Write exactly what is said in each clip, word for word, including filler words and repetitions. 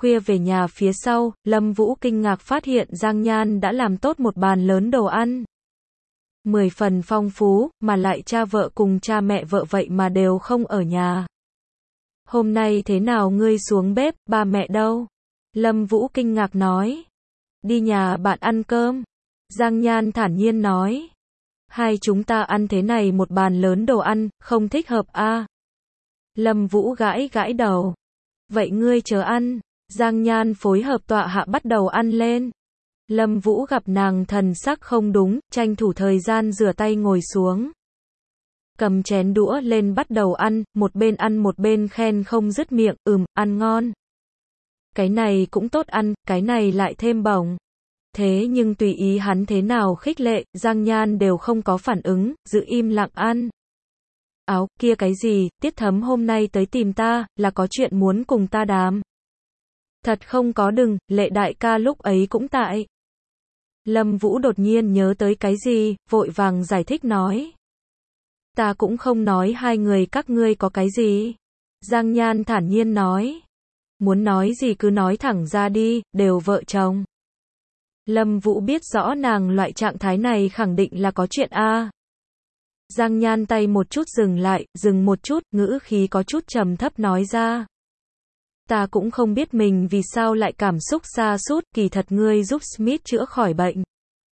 khuya về nhà phía sau, Lâm Vũ kinh ngạc phát hiện Giang Nhan đã làm tốt một bàn lớn đồ ăn. Mười phần phong phú, mà lại cha vợ cùng cha mẹ vợ vậy mà đều không ở nhà. Hôm nay thế nào ngươi xuống bếp, ba mẹ đâu? Lâm Vũ kinh ngạc nói. Đi nhà bạn ăn cơm. Giang Nhan thản nhiên nói. Hai chúng ta ăn thế này một bàn lớn đồ ăn, không thích hợp a. Lâm Vũ gãi gãi đầu. Vậy ngươi chờ ăn. Giang Nhan phối hợp tọa hạ bắt đầu ăn lên. Lâm Vũ gặp nàng thần sắc không đúng, tranh thủ thời gian rửa tay ngồi xuống. Cầm chén đũa lên bắt đầu ăn, một bên ăn một bên khen không dứt miệng, ừm, ăn ngon. Cái này cũng tốt ăn, cái này lại thêm bổng. Thế nhưng tùy ý hắn thế nào khích lệ, Giang Nhan đều không có phản ứng, giữ im lặng ăn. Áo, kia cái gì, Tiết Thấm hôm nay tới tìm ta, là có chuyện muốn cùng ta đàm. Thật không có đừng, Lệ đại ca lúc ấy cũng tại. Lâm Vũ đột nhiên nhớ tới cái gì, vội vàng giải thích nói. Ta cũng không nói hai người các ngươi có cái gì. Giang Nhan thản nhiên nói. Muốn nói gì cứ nói thẳng ra đi, đều vợ chồng. Lâm Vũ biết rõ nàng loại trạng thái này khẳng định là có chuyện a. Giang Nhan tay một chút dừng lại, dừng một chút, ngữ khí có chút trầm thấp nói ra. Ta cũng không biết mình vì sao lại cảm xúc sa sút, kỳ thật ngươi giúp Smith chữa khỏi bệnh.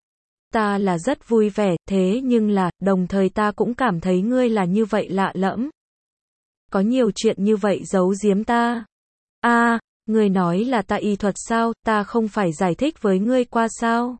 Ta là rất vui vẻ, thế nhưng là, đồng thời ta cũng cảm thấy ngươi là như vậy lạ lẫm. Có nhiều chuyện như vậy giấu giếm ta. A, à, ngươi nói là ta y thuật sao, ta không phải giải thích với ngươi qua sao?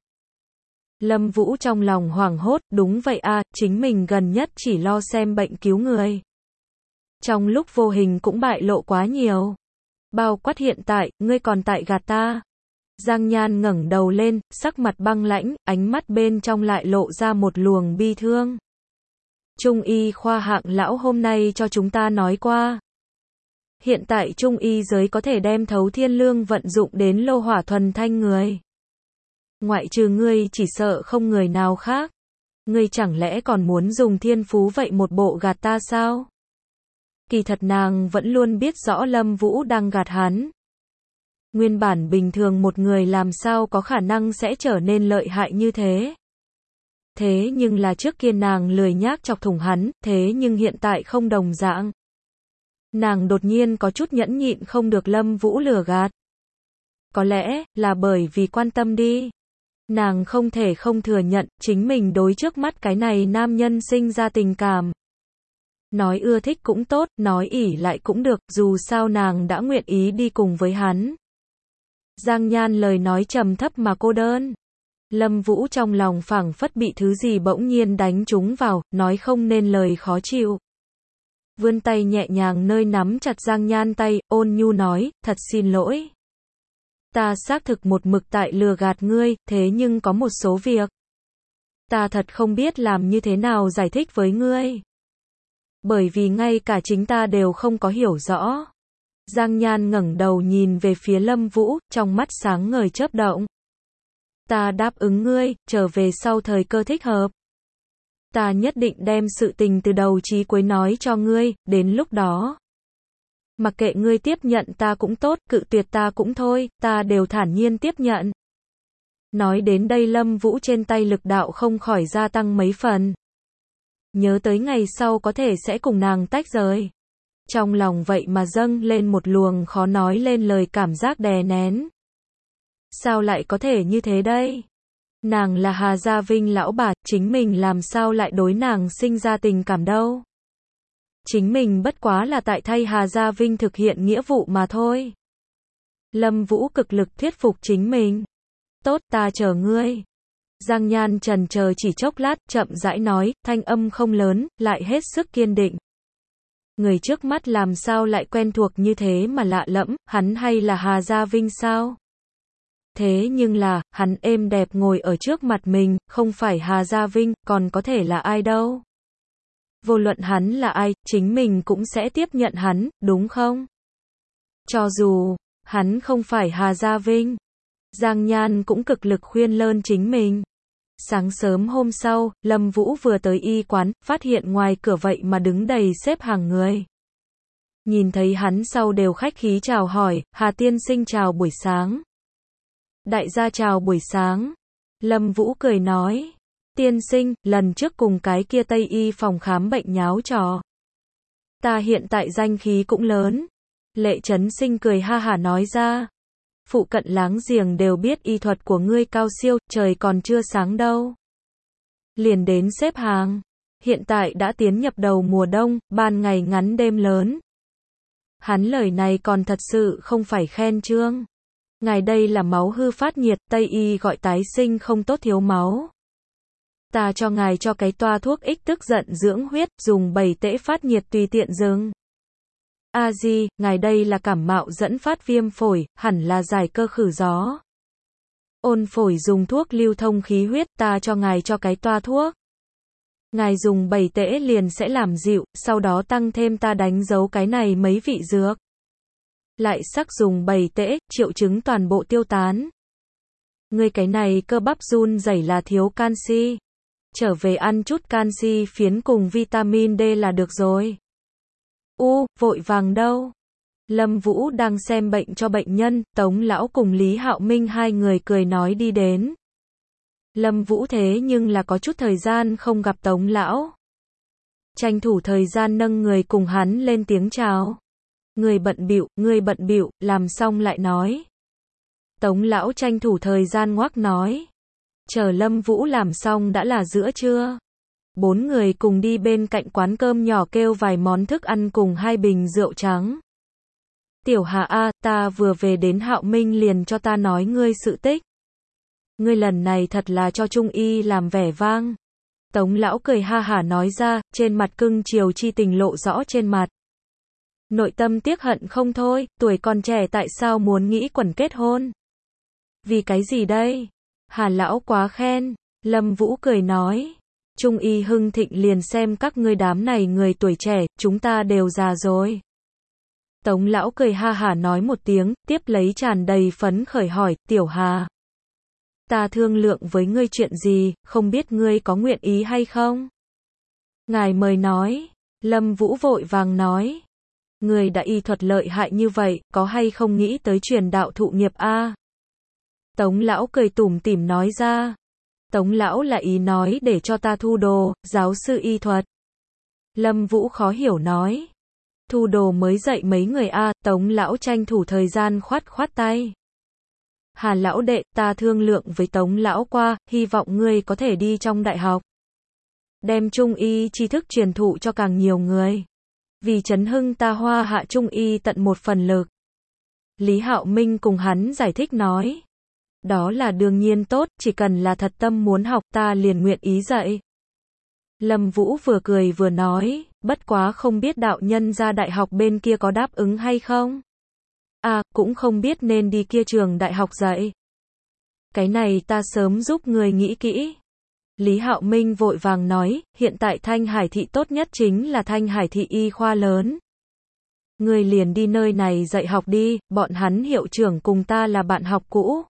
Lâm Vũ trong lòng hoảng hốt, đúng vậy a, à, chính mình gần nhất chỉ lo xem bệnh cứu người. Trong lúc vô hình cũng bại lộ quá nhiều. Bao quát hiện tại, ngươi còn tại gạt ta. Giang Nhan ngẩng đầu lên, sắc mặt băng lãnh, ánh mắt bên trong lại lộ ra một luồng bi thương. Trung y khoa hạng lão hôm nay cho chúng ta nói qua. Hiện tại trung y giới có thể đem thấu thiên lương vận dụng đến lô hỏa thuần thanh người. Ngoại trừ ngươi chỉ sợ không người nào khác. Ngươi chẳng lẽ còn muốn dùng thiên phú vậy một bộ gạt ta sao? Kỳ thật nàng vẫn luôn biết rõ Lâm Vũ đang gạt hắn. Nguyên bản bình thường một người làm sao có khả năng sẽ trở nên lợi hại như thế. Thế nhưng là trước kia nàng lười nhác chọc thủng hắn, thế nhưng hiện tại không đồng dạng. Nàng đột nhiên có chút nhẫn nhịn không được Lâm Vũ lừa gạt. Có lẽ là bởi vì quan tâm đi. Nàng không thể không thừa nhận chính mình đối trước mắt cái này nam nhân sinh ra tình cảm. Nói ưa thích cũng tốt, nói ỉ lại cũng được, dù sao nàng đã nguyện ý đi cùng với hắn. Giang Nhan lời nói trầm thấp mà cô đơn. Lâm Vũ trong lòng phảng phất bị thứ gì bỗng nhiên đánh trúng vào, nói không nên lời khó chịu. Vươn tay nhẹ nhàng nơi nắm chặt Giang Nhan tay, ôn nhu nói, thật xin lỗi. Ta xác thực một mực tại lừa gạt ngươi, thế nhưng có một số việc. Ta thật không biết làm như thế nào giải thích với ngươi. Bởi vì ngay cả chính ta đều không có hiểu rõ. Giang Nhan ngẩng đầu nhìn về phía Lâm Vũ, trong mắt sáng ngời chớp động. Ta đáp ứng ngươi, trở về sau thời cơ thích hợp. Ta nhất định đem sự tình từ đầu chí cuối nói cho ngươi, đến lúc đó. Mặc kệ ngươi tiếp nhận ta cũng tốt, cự tuyệt ta cũng thôi, ta đều thản nhiên tiếp nhận. Nói đến đây Lâm Vũ trên tay lực đạo không khỏi gia tăng mấy phần. Nhớ tới ngày sau có thể sẽ cùng nàng tách rời. Trong lòng vậy mà dâng lên một luồng khó nói lên lời cảm giác đè nén. Sao lại có thể như thế đây? Nàng là Hà Gia Vinh lão bà, chính mình làm sao lại đối nàng sinh ra tình cảm đâu? Chính mình bất quá là tại thay Hà Gia Vinh thực hiện nghĩa vụ mà thôi. Lâm Vũ cực lực thuyết phục chính mình. Tốt, ta chờ ngươi. Giang Nhan chần chờ chỉ chốc lát, chậm rãi nói, thanh âm không lớn, lại hết sức kiên định. Người trước mắt làm sao lại quen thuộc như thế mà lạ lẫm, hắn hay là Hà Gia Vinh sao? Thế nhưng là, hắn êm đẹp ngồi ở trước mặt mình, không phải Hà Gia Vinh, còn có thể là ai đâu? Vô luận hắn là ai, chính mình cũng sẽ tiếp nhận hắn, đúng không? Cho dù, hắn không phải Hà Gia Vinh. Giang Nhan cũng cực lực khuyên lơn chính mình. Sáng sớm hôm sau, Lâm Vũ vừa tới y quán, phát hiện ngoài cửa vậy mà đứng đầy xếp hàng người. Nhìn thấy hắn sau đều khách khí chào hỏi, Hà tiên sinh chào buổi sáng. Đại gia chào buổi sáng. Lâm Vũ cười nói. Tiên sinh, lần trước cùng cái kia Tây y phòng khám bệnh nháo trò. Ta hiện tại danh khí cũng lớn. Lệ Chấn Sinh cười ha hả nói ra. Phụ cận láng giềng đều biết y thuật của ngươi cao siêu, trời còn chưa sáng đâu. Liền đến xếp hàng. Hiện tại đã tiến nhập đầu mùa đông, ban ngày ngắn đêm lớn. Hắn lời này còn thật sự không phải khen chương. Ngài đây là máu hư phát nhiệt, Tây y gọi tái sinh không tốt thiếu máu. Ta cho ngài cho cái toa thuốc ích tức giận dưỡng huyết, dùng bảy tễ phát nhiệt tùy tiện dừng. A di, ngài đây là cảm mạo dẫn phát viêm phổi, hẳn là giải cơ khử gió. Ôn phổi dùng thuốc lưu thông khí huyết, ta cho ngài cho cái toa thuốc. Ngài dùng bảy tễ liền sẽ làm dịu, sau đó tăng thêm ta đánh dấu cái này mấy vị dược. Lại sắc dùng bảy tễ, triệu chứng toàn bộ tiêu tán. Ngươi cái này cơ bắp run rẩy là thiếu canxi. Trở về ăn chút canxi phiến cùng vitamin D là được rồi. U, vội vàng đâu. Lâm Vũ đang xem bệnh cho bệnh nhân, Tống lão cùng Lý Hạo Minh hai người cười nói đi đến. Lâm Vũ thế nhưng là có chút thời gian không gặp Tống lão. Tranh thủ thời gian nâng người cùng hắn lên tiếng chào. Người bận bịu, người bận bịu, làm xong lại nói. Tống lão tranh thủ thời gian ngoác nói. Chờ Lâm Vũ làm xong đã là giữa trưa. Bốn người cùng đi bên cạnh quán cơm nhỏ kêu vài món thức ăn cùng hai bình rượu trắng. Tiểu Hà a, ta vừa về đến Hạo Minh liền cho ta nói ngươi sự tích. Ngươi lần này thật là cho Trung y làm vẻ vang. Tống lão cười ha hả nói ra, trên mặt cưng chiều chi tình lộ rõ trên mặt. Nội tâm tiếc hận không thôi, tuổi còn trẻ tại sao muốn nghĩ quẩn kết hôn? Vì cái gì đây? Hà lão quá khen. Lâm Vũ cười nói. Trung y hưng thịnh liền xem các ngươi đám này người tuổi trẻ, chúng ta đều già rồi. Tống lão cười ha hả nói một tiếng, tiếp lấy tràn đầy phấn khởi hỏi, Tiểu Hà. Ta thương lượng với ngươi chuyện gì, không biết ngươi có nguyện ý hay không? Ngài mời nói. Lâm Vũ vội vàng nói. Người đã y thuật lợi hại như vậy, có hay không nghĩ tới truyền đạo thụ nghiệp a? Tống lão cười tủm tỉm nói ra. Tống lão là ý nói để cho ta thu đồ, giáo sư y thuật. Lâm Vũ khó hiểu nói. Thu đồ mới dạy mấy người a? Tống lão tranh thủ thời gian khoát khoát tay. Hà lão đệ, ta thương lượng với Tống lão qua, hy vọng ngươi có thể đi trong đại học. Đem Trung y tri thức truyền thụ cho càng nhiều người. Vì chấn hưng ta Hoa Hạ Trung y tận một phần lực. Lý Hạo Minh cùng hắn giải thích nói. Đó là đương nhiên tốt, chỉ cần là thật tâm muốn học ta liền nguyện ý dạy. Lâm Vũ vừa cười vừa nói, bất quá không biết đạo nhân ra đại học bên kia có đáp ứng hay không? À, cũng không biết nên đi kia trường đại học dạy. Cái này ta sớm giúp người nghĩ kỹ. Lý Hạo Minh vội vàng nói, hiện tại Thanh Hải thị tốt nhất chính là Thanh Hải thị y khoa lớn. Người liền đi nơi này dạy học đi, bọn hắn hiệu trưởng cùng ta là bạn học cũ.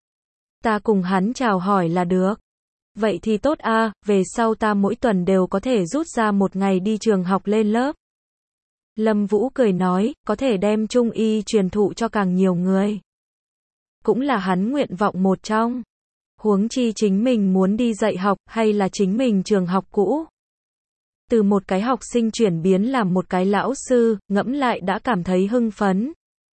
Ta cùng hắn chào hỏi là được. Vậy thì tốt a, về sau ta mỗi tuần đều có thể rút ra một ngày đi trường học lên lớp. Lâm Vũ cười nói, có thể đem Trung y truyền thụ cho càng nhiều người. Cũng là hắn nguyện vọng một trong. Huống chi chính mình muốn đi dạy học, hay là chính mình trường học cũ. Từ một cái học sinh chuyển biến làm một cái lão sư, ngẫm lại đã cảm thấy hưng phấn.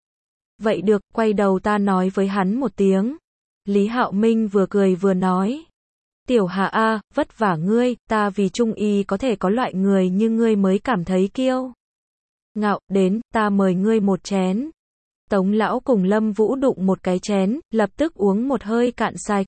Vậy được, quay đầu ta nói với hắn một tiếng. Lý Hạo Minh vừa cười vừa nói. Tiểu Hà a, vất vả ngươi, ta vì Trung y có thể có loại người như ngươi mới cảm thấy kiêu ngạo, đến, ta mời ngươi một chén. Tống lão cùng Lâm Vũ đụng một cái chén, lập tức uống một hơi cạn sạch.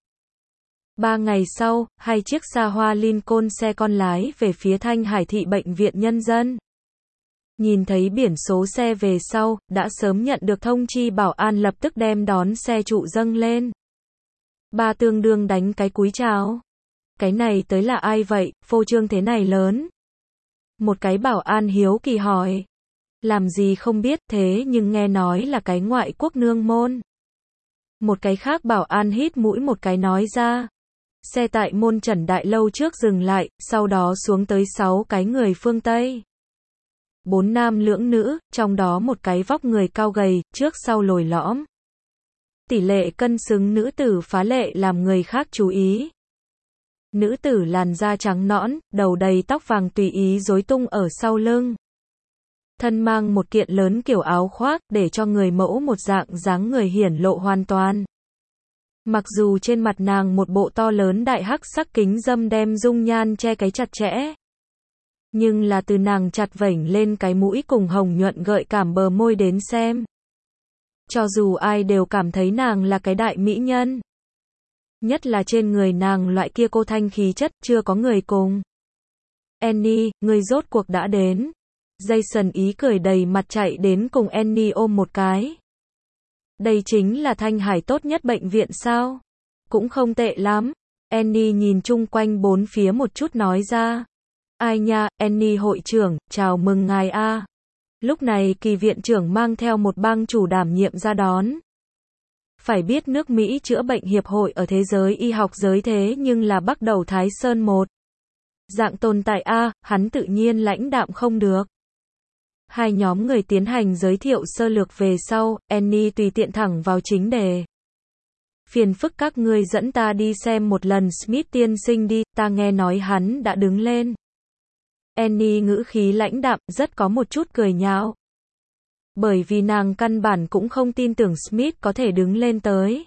Ba ngày sau, hai chiếc xa hoa Lincoln xe con lái về phía Thanh Hải thị bệnh viện nhân dân. Nhìn thấy biển số xe về sau, đã sớm nhận được thông chi bảo an lập tức đem đón xe trụ dâng lên. Ba tương đương đánh cái cúi chào. Cái này tới là ai vậy, phô trương thế này lớn? Một cái bảo an hiếu kỳ hỏi. Làm gì không biết, thế nhưng nghe nói là cái ngoại quốc nương môn. Một cái khác bảo an hít mũi một cái nói ra. Xe tại môn Trần Đại Lâu trước dừng lại, sau đó xuống tới sáu cái người phương Tây. bốn nam lưỡng nữ, trong đó một cái vóc người cao gầy, trước sau lồi lõm. Tỷ lệ cân xứng nữ tử phá lệ làm người khác chú ý. Nữ tử làn da trắng nõn, đầu đầy tóc vàng tùy ý rối tung ở sau lưng. Thân mang một kiện lớn kiểu áo khoác, để cho người mẫu một dạng dáng người hiển lộ hoàn toàn. Mặc dù trên mặt nàng một bộ to lớn đại hắc sắc kính dâm đem dung nhan che cái chặt chẽ. Nhưng là từ nàng chặt vểnh lên cái mũi cùng hồng nhuận gợi cảm bờ môi đến xem. Cho dù ai đều cảm thấy nàng là cái đại mỹ nhân. Nhất là trên người nàng loại kia cô thanh khí chất chưa có người cùng. Annie, người rốt cuộc đã đến. Jason ý cười đầy mặt chạy đến cùng Annie ôm một cái. Đây chính là Thanh Hải tốt nhất bệnh viện sao? Cũng không tệ lắm. Annie nhìn chung quanh bốn phía một chút nói ra. Ai nha, Annie hội trưởng, chào mừng ngài a. Lúc này kỳ viện trưởng mang theo một bang chủ đảm nhiệm ra đón. Phải biết nước Mỹ chữa bệnh hiệp hội ở thế giới y học giới thế nhưng là bắt đầu Thái Sơn một. Dạng tồn tại a, hắn tự nhiên lãnh đạm không được. Hai nhóm người tiến hành giới thiệu sơ lược về sau, Annie tùy tiện thẳng vào chính đề. Phiền phức các ngươi dẫn ta đi xem một lần Smith tiên sinh đi, ta nghe nói hắn đã đứng lên. Annie ngữ khí lãnh đạm, rất có một chút cười nhạo. Bởi vì nàng căn bản cũng không tin tưởng Smith có thể đứng lên tới.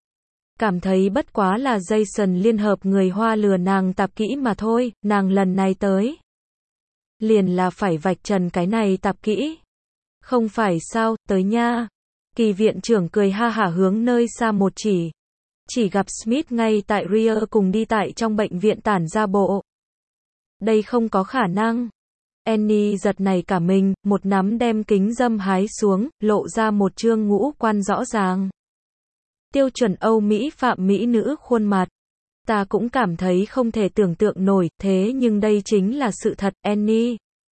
Cảm thấy bất quá là Jason liên hợp người Hoa lừa nàng tạp kỹ mà thôi, nàng lần này tới. Liền là phải vạch trần cái này tạp kỹ. Không phải sao, tới nha. Kỳ viện trưởng cười ha hả hướng nơi xa một chỉ. Chỉ gặp Smith ngay tại rear cùng đi tại trong bệnh viện tản ra bộ. Đây không có khả năng. Annie giật nảy cả mình, một nắm đem kính dâm hái xuống, lộ ra một trương ngũ quan rõ ràng. Tiêu chuẩn Âu Mỹ phạm mỹ nữ khuôn mặt. Ta cũng cảm thấy không thể tưởng tượng nổi, thế nhưng đây chính là sự thật, Annie.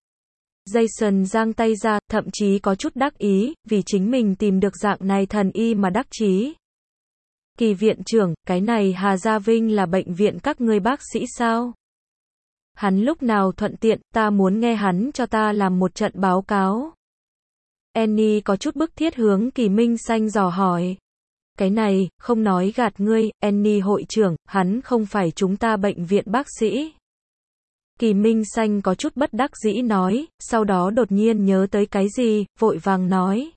Jason giang tay ra, thậm chí có chút đắc ý, vì chính mình tìm được dạng này thần y mà đắc chí. Kỳ viện trưởng, cái này Hà Gia Vinh là bệnh viện các ngươi bác sĩ sao? Hắn lúc nào thuận tiện, ta muốn nghe hắn cho ta làm một trận báo cáo. Annie có chút bức thiết hướng Kỳ Minh Xanh dò hỏi. Cái này, không nói gạt ngươi, Annie hội trưởng, hắn không phải chúng ta bệnh viện bác sĩ. Kỳ Minh Xanh có chút bất đắc dĩ nói, sau đó đột nhiên nhớ tới cái gì, vội vàng nói.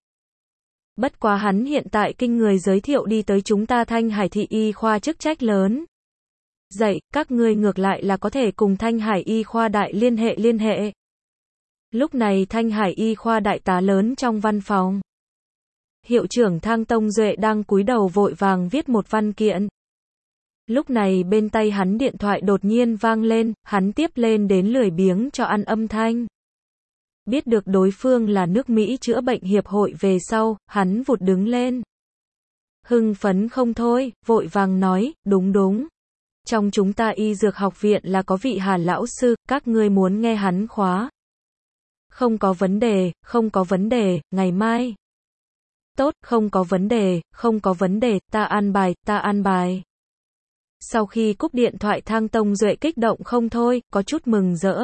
Bất quá hắn hiện tại kinh người giới thiệu đi tới chúng ta Thanh Hải thị y khoa chức trách lớn. Dạy, các ngươi ngược lại là có thể cùng Thanh Hải y khoa đại liên hệ liên hệ. Lúc này Thanh Hải y khoa đại tá lớn trong văn phòng. Hiệu trưởng Thang Tông Duệ đang cúi đầu vội vàng viết một văn kiện. Lúc này bên tay hắn điện thoại đột nhiên vang lên, hắn tiếp lên đến lười biếng cho ăn âm thanh. Biết được đối phương là nước Mỹ chữa bệnh hiệp hội về sau, hắn vụt đứng lên. Hưng phấn không thôi, vội vàng nói, đúng đúng. Trong chúng ta y dược học viện là có vị Hà lão sư, các ngươi muốn nghe hắn khóa. Không có vấn đề, không có vấn đề, ngày mai. Tốt, không có vấn đề, không có vấn đề, ta an bài, ta an bài. Sau khi cúp điện thoại Thang Tông Duệ kích động không thôi, có chút mừng rỡ.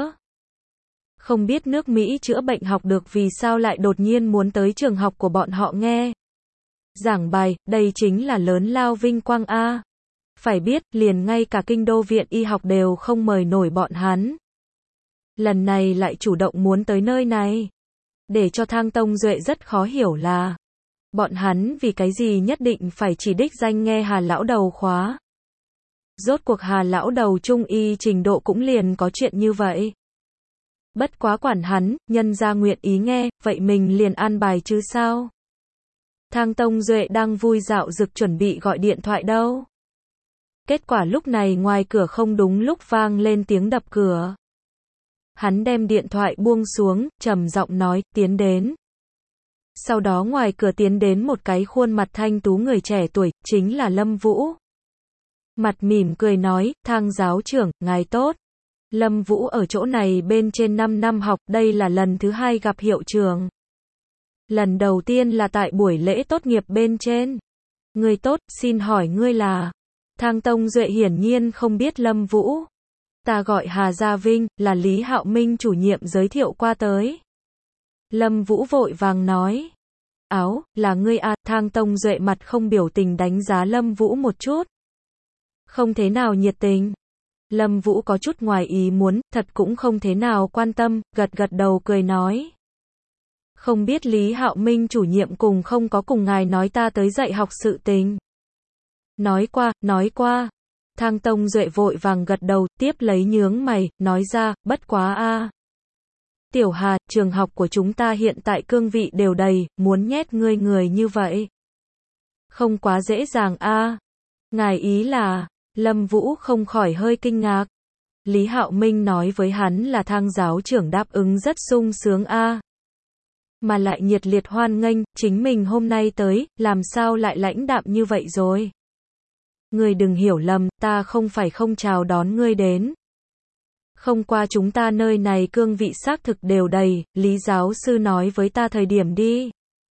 Không biết nước Mỹ chữa bệnh học được vì sao lại đột nhiên muốn tới trường học của bọn họ nghe. Giảng bài, đây chính là lớn lao vinh quang a. Phải biết, liền ngay cả kinh đô viện y học đều không mời nổi bọn hắn. Lần này lại chủ động muốn tới nơi này. Để cho Thang Tông Duệ rất khó hiểu là bọn hắn vì cái gì nhất định phải chỉ đích danh nghe Hà lão đầu khóa. Rốt cuộc Hà lão đầu trung y trình độ cũng liền có chuyện như vậy. Bất quá quản hắn, nhân ra nguyện ý nghe, vậy mình liền an bài chứ sao. Thang Tông Duệ đang vui dạo dực chuẩn bị gọi điện thoại đâu. Kết quả lúc này ngoài cửa không đúng lúc vang lên tiếng đập cửa. Hắn đem điện thoại buông xuống, trầm giọng nói, tiến đến. Sau đó ngoài cửa tiến đến một cái khuôn mặt thanh tú người trẻ tuổi, chính là Lâm Vũ. Mặt mỉm cười nói, Thang giáo trưởng, ngài tốt. Lâm Vũ ở chỗ này bên trên năm năm học, đây là lần thứ hai gặp hiệu trưởng. Lần đầu tiên là tại buổi lễ tốt nghiệp bên trên. Người tốt, xin hỏi ngươi là... Thang Tông Duệ hiển nhiên không biết Lâm Vũ. Ta gọi Hà Gia Vinh, là Lý Hạo Minh chủ nhiệm giới thiệu qua tới. Lâm Vũ vội vàng nói. Áo, là ngươi à, Thang Tông Duệ mặt không biểu tình đánh giá Lâm Vũ một chút. Không thế nào nhiệt tình. Lâm Vũ có chút ngoài ý muốn, thật cũng không thế nào quan tâm, gật gật đầu cười nói. Không biết Lý Hạo Minh chủ nhiệm cùng không có cùng ngài nói ta tới dạy học sự tình. Nói qua, nói qua. Thang Tông Duệ vội vàng gật đầu, tiếp lấy nhướng mày, nói ra, bất quá a. Tiểu Hà, trường học của chúng ta hiện tại cương vị đều đầy, muốn nhét ngươi người như vậy. Không quá dễ dàng a. Ngài ý là, Lâm Vũ không khỏi hơi kinh ngạc. Lý Hạo Minh nói với hắn là Thang giáo trưởng đáp ứng rất sung sướng a. Mà lại nhiệt liệt hoan nghênh, chính mình hôm nay tới, làm sao lại lãnh đạm như vậy rồi. Ngươi đừng hiểu lầm, ta không phải không chào đón ngươi đến. Không qua chúng ta nơi này cương vị xác thực đều đầy, Lý giáo sư nói với ta thời điểm đi.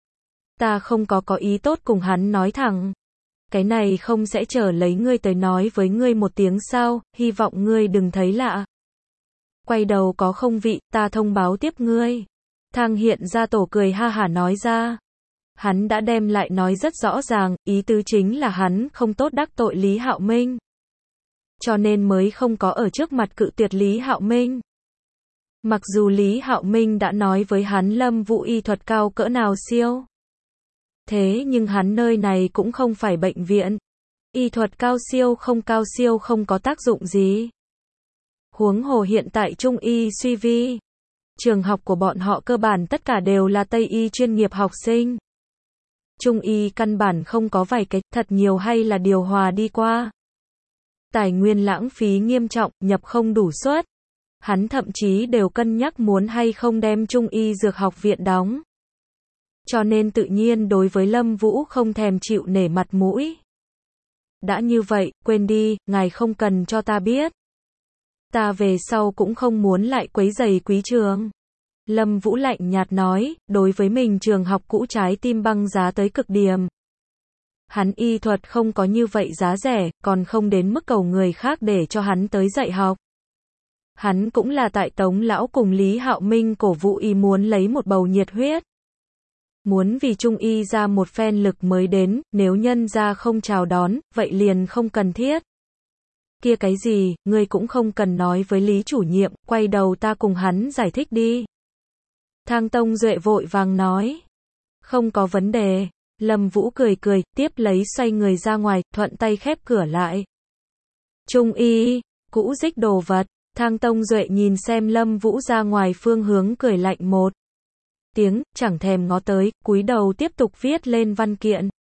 Ta không có có ý tốt cùng hắn nói thẳng. Cái này không sẽ chờ lấy ngươi tới nói với ngươi một tiếng sao, hy vọng ngươi đừng thấy lạ. Quay đầu có không vị, ta thông báo tiếp ngươi. Thang hiện ra tổ cười ha hả nói ra. Hắn đã đem lại nói rất rõ ràng, ý tứ chính là hắn không tốt đắc tội Lý Hạo Minh. Cho nên mới không có ở trước mặt cự tuyệt Lý Hạo Minh. Mặc dù Lý Hạo Minh đã nói với hắn Lâm Vũ y thuật cao cỡ nào siêu. Thế nhưng hắn nơi này cũng không phải bệnh viện. Y thuật cao siêu không cao siêu không có tác dụng gì. Huống hồ hiện tại Trung y suy vi. Trường học của bọn họ cơ bản tất cả đều là Tây y chuyên nghiệp học sinh. Trung y căn bản không có vài cái, thật nhiều hay là điều hòa đi qua. Tài nguyên lãng phí nghiêm trọng, nhập không đủ suất. Hắn thậm chí đều cân nhắc muốn hay không đem Trung y dược học viện đóng. Cho nên tự nhiên đối với Lâm Vũ không thèm chịu nể mặt mũi. Đã như vậy, quên đi, ngài không cần cho ta biết. Ta về sau cũng không muốn lại quấy rầy quý trường. Lâm Vũ lạnh nhạt nói, đối với mình trường học cũ trái tim băng giá tới cực điểm. Hắn y thuật không có như vậy giá rẻ, còn không đến mức cầu người khác để cho hắn tới dạy học. Hắn cũng là tại Tống lão cùng Lý Hạo Minh cổ vũ y muốn lấy một bầu nhiệt huyết. Muốn vì Trung y ra một phen lực mới đến, nếu nhân ra không chào đón, vậy liền không cần thiết. Kia cái gì, ngươi cũng không cần nói với Lý chủ nhiệm, quay đầu ta cùng hắn giải thích đi. Thang Tông Duệ vội vàng nói. Không có vấn đề. Lâm Vũ cười cười, tiếp lấy xoay người ra ngoài, thuận tay khép cửa lại. Trung y, cũ dích đồ vật. Thang Tông Duệ nhìn xem Lâm Vũ ra ngoài phương hướng cười lạnh một tiếng, chẳng thèm ngó tới, cúi đầu tiếp tục viết lên văn kiện.